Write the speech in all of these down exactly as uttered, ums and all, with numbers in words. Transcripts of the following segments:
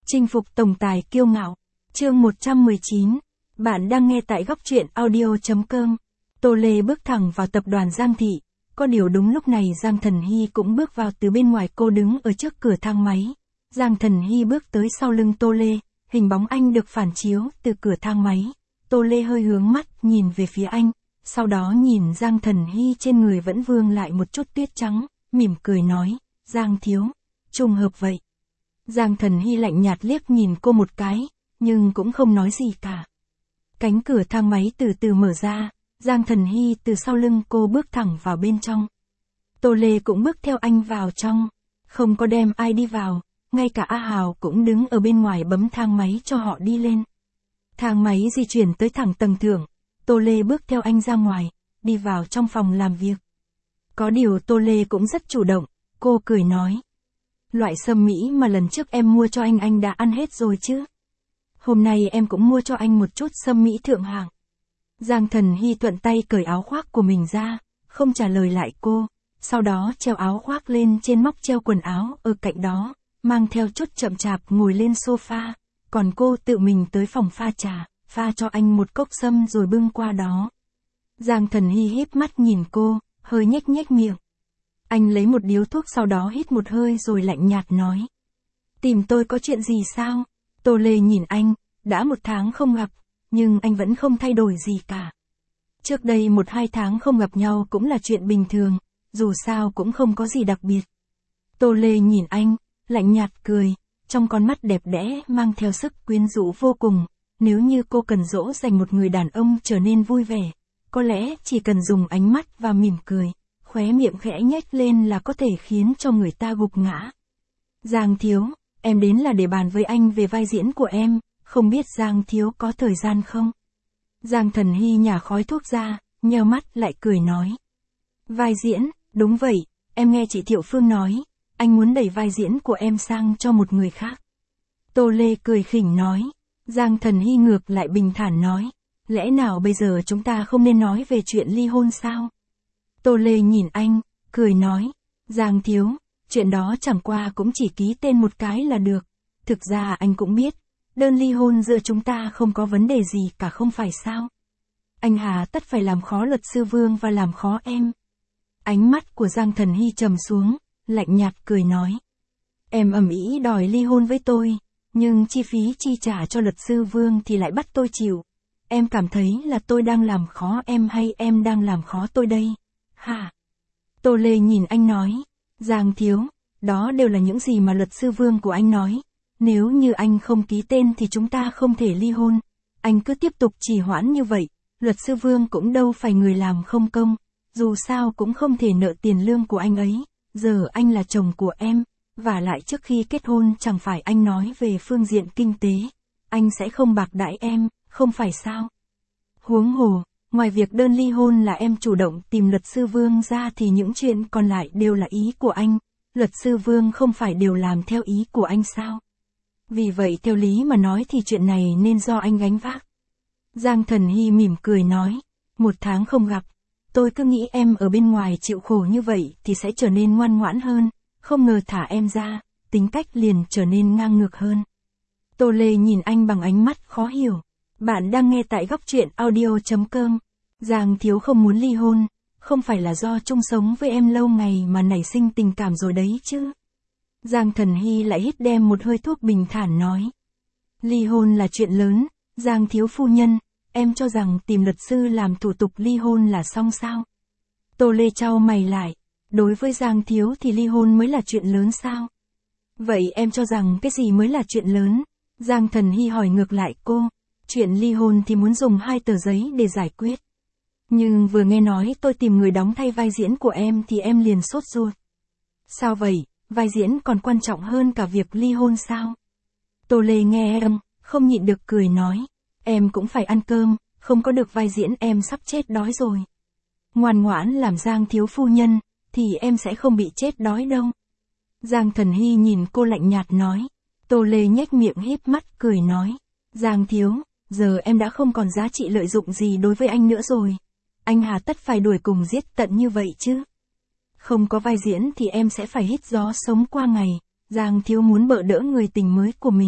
Chinh phục tổng tài kiêu ngạo. Chương một trăm mười chín. Bạn đang nghe tại góc truyện audio chấm com. Tô Lê bước thẳng vào tập đoàn Giang Thị. Có điều đúng lúc này Giang Thần Hy cũng bước vào từ bên ngoài, cô đứng ở trước cửa thang máy. Giang Thần Hy bước tới sau lưng Tô Lê, hình bóng anh được phản chiếu từ cửa thang máy. Tô Lê hơi hướng mắt nhìn về phía anh, sau đó nhìn Giang Thần Hy trên người vẫn vương lại một chút tuyết trắng, mỉm cười nói, Giang thiếu, trùng hợp vậy. Giang Thần Hy lạnh nhạt liếc nhìn cô một cái, nhưng cũng không nói gì cả. Cánh cửa thang máy từ từ mở ra, Giang Thần Hy từ sau lưng cô bước thẳng vào bên trong. Tô Lê cũng bước theo anh vào trong, không có đem ai đi vào, ngay cả A Hào cũng đứng ở bên ngoài bấm thang máy cho họ đi lên. Thang máy di chuyển tới thẳng tầng thượng, Tô Lê bước theo anh ra ngoài, đi vào trong phòng làm việc. Có điều Tô Lê cũng rất chủ động, cô cười nói. Loại sâm mỹ mà lần trước em mua cho anh anh đã ăn hết rồi chứ? Hôm nay em cũng mua cho anh một chút sâm mỹ thượng hạng. Giang Thần Hy thuận tay cởi áo khoác của mình ra, không trả lời lại cô, sau đó treo áo khoác lên trên móc treo quần áo ở cạnh đó, mang theo chút chậm chạp ngồi lên sofa, còn cô tự mình tới phòng pha trà, pha cho anh một cốc sâm rồi bưng qua đó. Giang Thần Hy híp mắt nhìn cô, hơi nhếch nhếch miệng. Anh lấy một điếu thuốc sau đó hít một hơi rồi lạnh nhạt nói. Tìm tôi có chuyện gì sao? Tô Lê nhìn anh, đã một tháng không gặp, nhưng anh vẫn không thay đổi gì cả. Trước đây một hai tháng không gặp nhau cũng là chuyện bình thường, dù sao cũng không có gì đặc biệt. Tô Lê nhìn anh, lạnh nhạt cười, trong con mắt đẹp đẽ mang theo sức quyến rũ vô cùng. Nếu như cô cần dỗ dành một người đàn ông trở nên vui vẻ, có lẽ chỉ cần dùng ánh mắt và mỉm cười, khóe miệng khẽ nhếch lên là có thể khiến cho người ta gục ngã. Giang thiếu, em đến là để bàn với anh về vai diễn của em, không biết Giang thiếu có thời gian không? Giang Thần Hy nhả khói thuốc ra, nheo mắt lại cười nói. Vai diễn, đúng vậy, em nghe chị Thiệu Phương nói, anh muốn đẩy vai diễn của em sang cho một người khác. Tô Lê cười khỉnh nói. Giang Thần Hy ngược lại bình thản nói, lẽ nào bây giờ chúng ta không nên nói về chuyện ly hôn sao? Tô Lê nhìn anh, cười nói, Giang thiếu, chuyện đó chẳng qua cũng chỉ ký tên một cái là được. Thực ra anh cũng biết, đơn ly hôn giữa chúng ta không có vấn đề gì cả không phải sao? Anh hà tất phải làm khó luật sư Vương và làm khó em. Ánh mắt của Giang Thần Hy trầm xuống, lạnh nhạt cười nói. Em ầm ĩ đòi ly hôn với tôi, nhưng chi phí chi trả cho luật sư Vương thì lại bắt tôi chịu. Em cảm thấy là tôi đang làm khó em hay em đang làm khó tôi đây? Hả? Tô Lê nhìn anh nói, Giang thiếu, đó đều là những gì mà luật sư Vương của anh nói. Nếu như anh không ký tên thì chúng ta không thể ly hôn. Anh cứ tiếp tục trì hoãn như vậy, luật sư Vương cũng đâu phải người làm không công. Dù sao cũng không thể nợ tiền lương của anh ấy. Giờ anh là chồng của em. Và lại trước khi kết hôn chẳng phải anh nói về phương diện kinh tế, anh sẽ không bạc đãi em, không phải sao? Huống hồ, ngoài việc đơn ly hôn là em chủ động tìm luật sư Vương ra thì những chuyện còn lại đều là ý của anh, luật sư Vương không phải đều làm theo ý của anh sao? Vì vậy theo lý mà nói thì chuyện này nên do anh gánh vác. Giang Thần Hy mỉm cười nói, một tháng không gặp, tôi cứ nghĩ em ở bên ngoài chịu khổ như vậy thì sẽ trở nên ngoan ngoãn hơn. Không ngờ thả em ra, tính cách liền trở nên ngang ngược hơn. Tô Lê nhìn anh bằng ánh mắt khó hiểu. Bạn đang nghe tại góc truyện audio chấm com. Giang thiếu không muốn ly hôn, không phải là do chung sống với em lâu ngày mà nảy sinh tình cảm rồi đấy chứ. Giang Thần Hy lại hít đem một hơi thuốc bình thản nói. Ly hôn là chuyện lớn, Giang thiếu phu nhân, em cho rằng tìm luật sư làm thủ tục ly hôn là xong sao? Tô Lê chau mày lại. Đối với Giang thiếu thì ly hôn mới là chuyện lớn sao? Vậy em cho rằng cái gì mới là chuyện lớn? Giang Thần Hy hỏi ngược lại cô. Chuyện ly hôn thì muốn dùng hai tờ giấy để giải quyết. Nhưng vừa nghe nói tôi tìm người đóng thay vai diễn của em thì em liền sốt ruột. Sao vậy? Vai diễn còn quan trọng hơn cả việc ly hôn sao? Tô Lê nghe em, không nhịn được cười nói. Em cũng phải ăn cơm, không có được vai diễn em sắp chết đói rồi. Ngoan ngoãn làm Giang thiếu phu nhân, thì em sẽ không bị chết đói đâu. Giang Thần Hy nhìn cô lạnh nhạt nói. Tô Lê nhếch miệng híp mắt cười nói. Giang thiếu, giờ em đã không còn giá trị lợi dụng gì đối với anh nữa rồi. Anh hà tất phải đuổi cùng giết tận như vậy chứ? Không có vai diễn thì em sẽ phải hít gió sống qua ngày. Giang thiếu muốn bợ đỡ người tình mới của mình,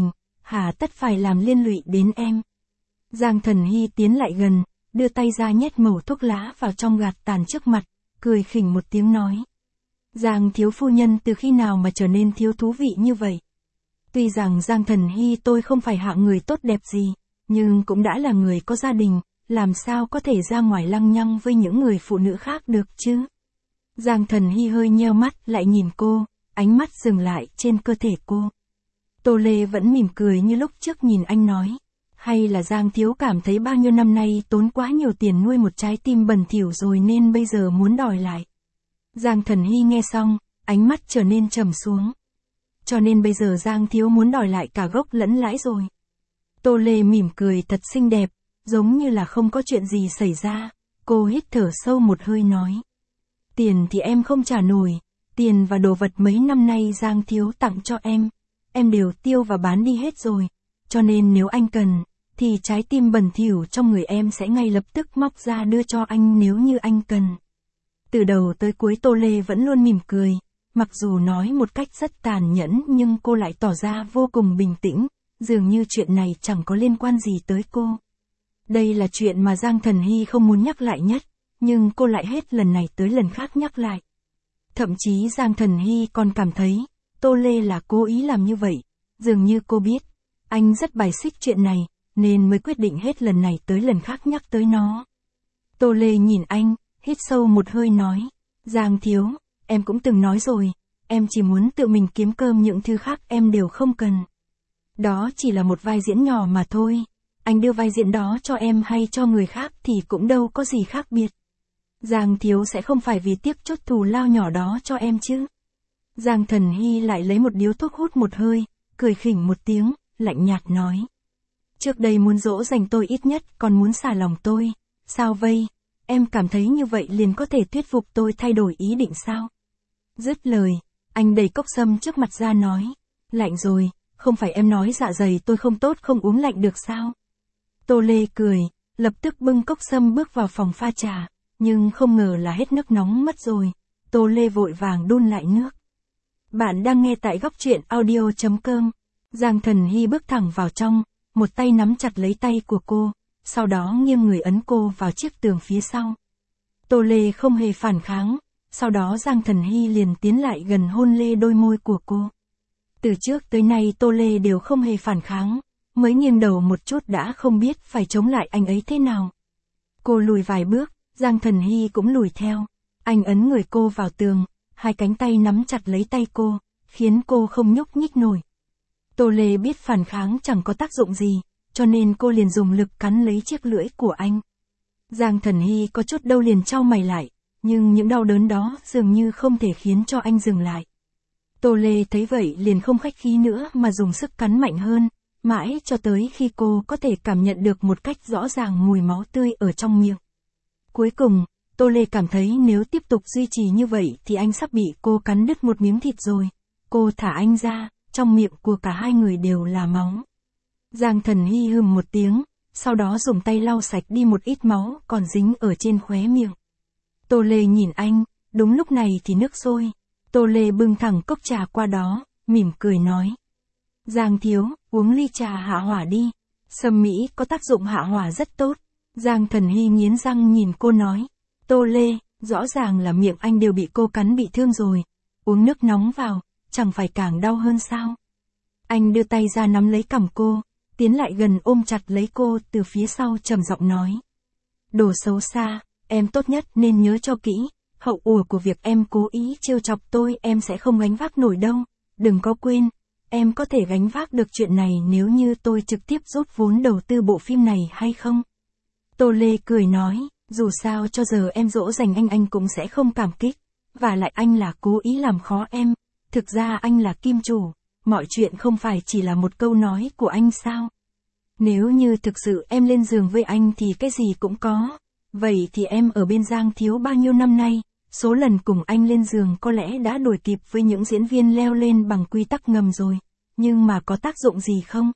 hà tất phải làm liên lụy đến em. Giang Thần Hy tiến lại gần, đưa tay ra nhét mẩu thuốc lá vào trong gạt tàn trước mặt, cười khỉnh một tiếng nói. Giang thiếu phu nhân từ khi nào mà trở nên thiếu thú vị như vậy? Tuy rằng Giang Thần Hy tôi không phải hạng người tốt đẹp gì, nhưng cũng đã là người có gia đình, làm sao có thể ra ngoài lăng nhăng với những người phụ nữ khác được chứ? Giang Thần Hy hơi nheo mắt lại nhìn cô, ánh mắt dừng lại trên cơ thể cô. Tô Lê vẫn mỉm cười như lúc trước nhìn anh nói. Hay là Giang thiếu cảm thấy bao nhiêu năm nay tốn quá nhiều tiền nuôi một trái tim bẩn thỉu rồi nên bây giờ muốn đòi lại. Giang Thần Hy nghe xong, ánh mắt trở nên trầm xuống. Cho nên bây giờ Giang thiếu muốn đòi lại cả gốc lẫn lãi rồi. Tô Lê mỉm cười thật xinh đẹp, giống như là không có chuyện gì xảy ra. Cô hít thở sâu một hơi nói. Tiền thì em không trả nổi, tiền và đồ vật mấy năm nay Giang thiếu tặng cho em, em đều tiêu và bán đi hết rồi. Cho nên nếu anh cần, thì trái tim bẩn thỉu trong người em sẽ ngay lập tức móc ra đưa cho anh nếu như anh cần. Từ đầu tới cuối Tô Lê vẫn luôn mỉm cười, mặc dù nói một cách rất tàn nhẫn nhưng cô lại tỏ ra vô cùng bình tĩnh, dường như chuyện này chẳng có liên quan gì tới cô. Đây là chuyện mà Giang Thần Hy không muốn nhắc lại nhất, nhưng cô lại hết lần này tới lần khác nhắc lại. Thậm chí Giang Thần Hy còn cảm thấy, Tô Lê là cố ý làm như vậy, dường như cô biết, anh rất bài xích chuyện này, nên mới quyết định hết lần này tới lần khác nhắc tới nó. Tô Lê nhìn anh, hít sâu một hơi nói, Giang thiếu, em cũng từng nói rồi, em chỉ muốn tự mình kiếm cơm, những thứ khác em đều không cần. Đó chỉ là một vai diễn nhỏ mà thôi, anh đưa vai diễn đó cho em hay cho người khác thì cũng đâu có gì khác biệt. Giang thiếu sẽ không phải vì tiếc chút thù lao nhỏ đó cho em chứ. Giang Thần Hy lại lấy một điếu thuốc hút một hơi, cười khỉnh một tiếng, lạnh nhạt nói. Trước đây muốn dỗ dành tôi ít nhất còn muốn xả lòng tôi, sao vây, em cảm thấy như vậy liền có thể thuyết phục tôi thay đổi ý định sao? Dứt lời, anh đẩy cốc sâm trước mặt ra nói, lạnh rồi, không phải em nói dạ dày tôi không tốt không uống lạnh được sao? Tô Lê cười, lập tức bưng cốc sâm bước vào phòng pha trà, nhưng không ngờ là hết nước nóng mất rồi, Tô Lê vội vàng đun lại nước. Bạn đang nghe tại góc truyện audio chấm com. Giang Thần Hy bước thẳng vào trong, một tay nắm chặt lấy tay của cô, sau đó nghiêng người ấn cô vào chiếc tường phía sau. Tô Lê không hề phản kháng, sau đó Giang Thần Hy liền tiến lại gần hôn lê đôi môi của cô. Từ trước tới nay Tô Lê đều không hề phản kháng, mới nghiêng đầu một chút đã không biết phải chống lại anh ấy thế nào. Cô lùi vài bước, Giang Thần Hy cũng lùi theo, anh ấn người cô vào tường, hai cánh tay nắm chặt lấy tay cô, khiến cô không nhúc nhích nổi. Tô Lê biết phản kháng chẳng có tác dụng gì, cho nên cô liền dùng lực cắn lấy chiếc lưỡi của anh. Giang Thần Hy có chút đau liền chau mày lại, nhưng những đau đớn đó dường như không thể khiến cho anh dừng lại. Tô Lê thấy vậy liền không khách khí nữa mà dùng sức cắn mạnh hơn, mãi cho tới khi cô có thể cảm nhận được một cách rõ ràng mùi máu tươi ở trong miệng. Cuối cùng, Tô Lê cảm thấy nếu tiếp tục duy trì như vậy thì anh sắp bị cô cắn đứt một miếng thịt rồi. Cô thả anh ra, trong miệng của cả hai người đều là máu. Giang Thần Hy hừm một tiếng, sau đó dùng tay lau sạch đi một ít máu còn dính ở trên khóe miệng. Tô Lê nhìn anh, đúng lúc này thì nước sôi. Tô Lê bưng thẳng cốc trà qua đó, mỉm cười nói. Giang thiếu, uống ly trà hạ hỏa đi. Sâm Mỹ có tác dụng hạ hỏa rất tốt. Giang Thần Hy nghiến răng nhìn cô nói. Tô Lê, rõ ràng là miệng anh đều bị cô cắn bị thương rồi. Uống nước nóng vào, chẳng phải càng đau hơn sao? Anh đưa tay ra nắm lấy cằm cô, tiến lại gần ôm chặt lấy cô từ phía sau trầm giọng nói. Đồ xấu xa, em tốt nhất nên nhớ cho kỹ, hậu quả của việc em cố ý trêu chọc tôi em sẽ không gánh vác nổi đâu. Đừng có quên, em có thể gánh vác được chuyện này nếu như tôi trực tiếp rút vốn đầu tư bộ phim này hay không? Tô Lê cười nói, dù sao cho giờ em dỗ dành anh anh cũng sẽ không cảm kích, và lại anh là cố ý làm khó em, thực ra anh là kim chủ, mọi chuyện không phải chỉ là một câu nói của anh sao? Nếu như thực sự em lên giường với anh thì cái gì cũng có, vậy thì em ở bên Giang thiếu bao nhiêu năm nay, số lần cùng anh lên giường có lẽ đã đuổi kịp với những diễn viên leo lên bằng quy tắc ngầm rồi, nhưng mà có tác dụng gì không?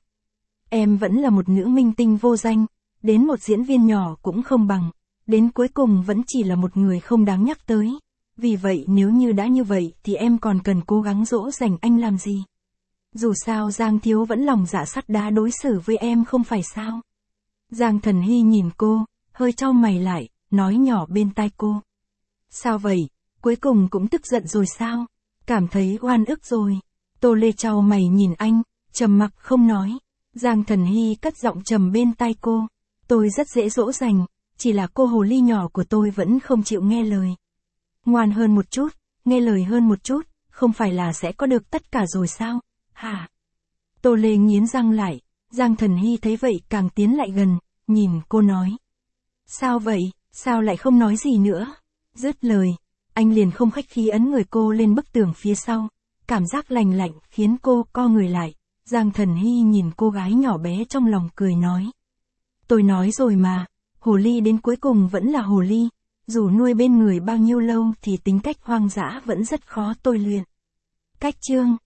Em vẫn là một nữ minh tinh vô danh, đến một diễn viên nhỏ cũng không bằng, đến cuối cùng vẫn chỉ là một người không đáng nhắc tới. Vì vậy nếu như đã như vậy thì em còn cần cố gắng dỗ dành anh làm gì? Dù sao Giang Thiếu vẫn lòng dạ sắt đá đối xử với em không phải sao. Giang Thần Hy nhìn cô, hơi chau mày lại, nói nhỏ bên tai cô. Sao vậy, cuối cùng cũng tức giận rồi sao? Cảm thấy oan ức rồi. Tô Lê chau mày nhìn anh, trầm mặc không nói. Giang Thần Hy cất giọng trầm bên tai cô. Tôi rất dễ dỗ dành, chỉ là cô hồ ly nhỏ của tôi vẫn không chịu nghe lời. Ngoan hơn một chút, nghe lời hơn một chút, không phải là sẽ có được tất cả rồi sao? Hả? Tô Lê nghiến răng lại, Giang Thần Hy thấy vậy càng tiến lại gần, nhìn cô nói. Sao vậy, sao lại không nói gì nữa? Dứt lời, anh liền không khách khí ấn người cô lên bức tường phía sau. Cảm giác lành lạnh khiến cô co người lại. Giang Thần Hy nhìn cô gái nhỏ bé trong lòng cười nói. Tôi nói rồi mà, hồ ly đến cuối cùng vẫn là hồ ly. Dù nuôi bên người bao nhiêu lâu thì tính cách hoang dã vẫn rất khó tôi luyện. Cách chương